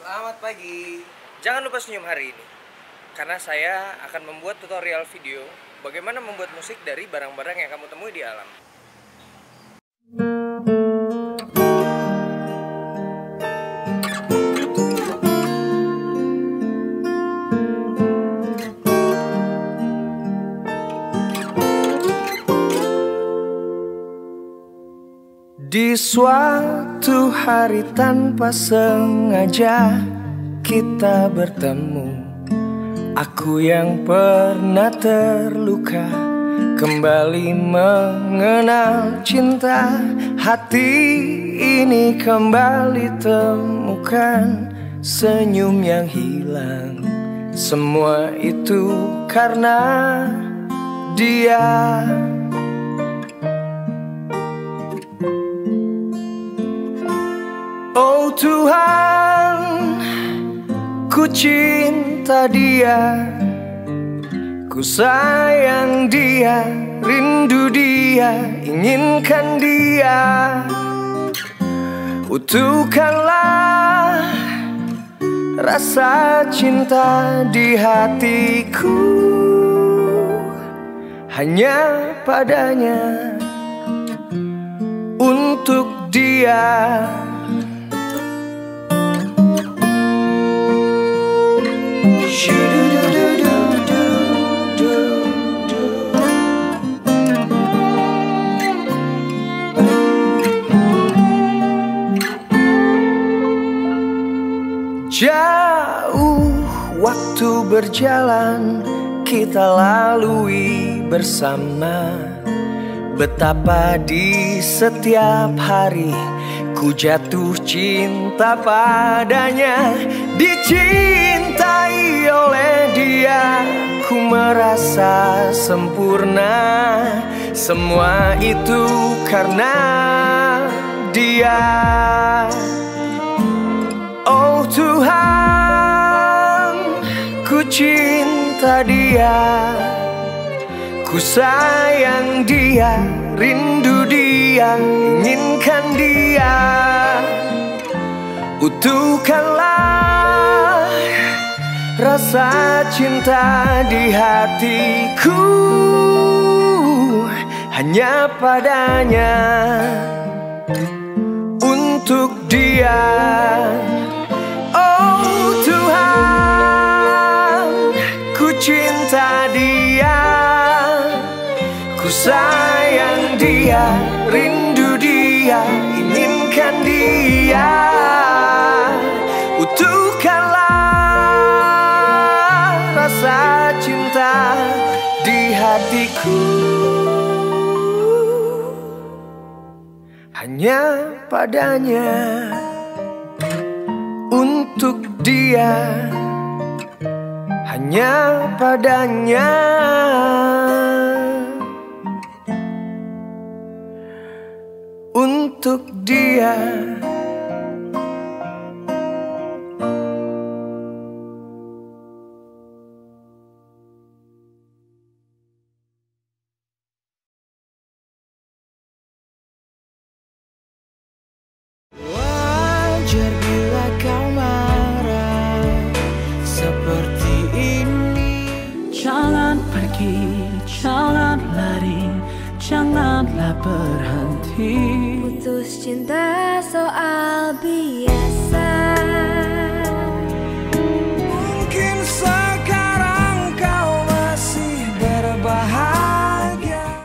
Selamat pagi. Jangan lupa senyum hari ini, karena saya akan membuat tutorial video bagaimana membuat musik dari barang-barang yang kamu temui di alam. Di suatu hari tanpa sengaja kita bertemu. Aku yang pernah terluka kembali mengenal cinta. Hati ini kembali temukan senyum yang hilang. Semua itu karena dia. Oh Tuhan, ku cinta dia, ku sayang dia, rindu dia, inginkan dia. Utuhkanlah rasa cinta di hatiku, hanya padanya, untuk dia. Jauh waktu berjalan kita lalui bersama. Betapa di setiap hari ku jatuh cinta padanya. Dicintai oleh dia, ku merasa sempurna. Semua itu karena dia. Oh Tuhan, ku cinta dia, ku sayang dia, rindu dia, inginkan dia. Utuhkanlah rasa cinta di hatiku, hanya padanya, untuk dia. Oh Tuhan, ku cinta dia, ku sayang dia, rindu dia, inginkan dia. Utuhkanlah rasa cinta di hatiku, hanya padanya, untuk dia, hanya padanya, untuk dia. Wajar bila kau marah seperti ini. Jangan pergi, jangan lari, janganlah berhenti. Putus cinta soal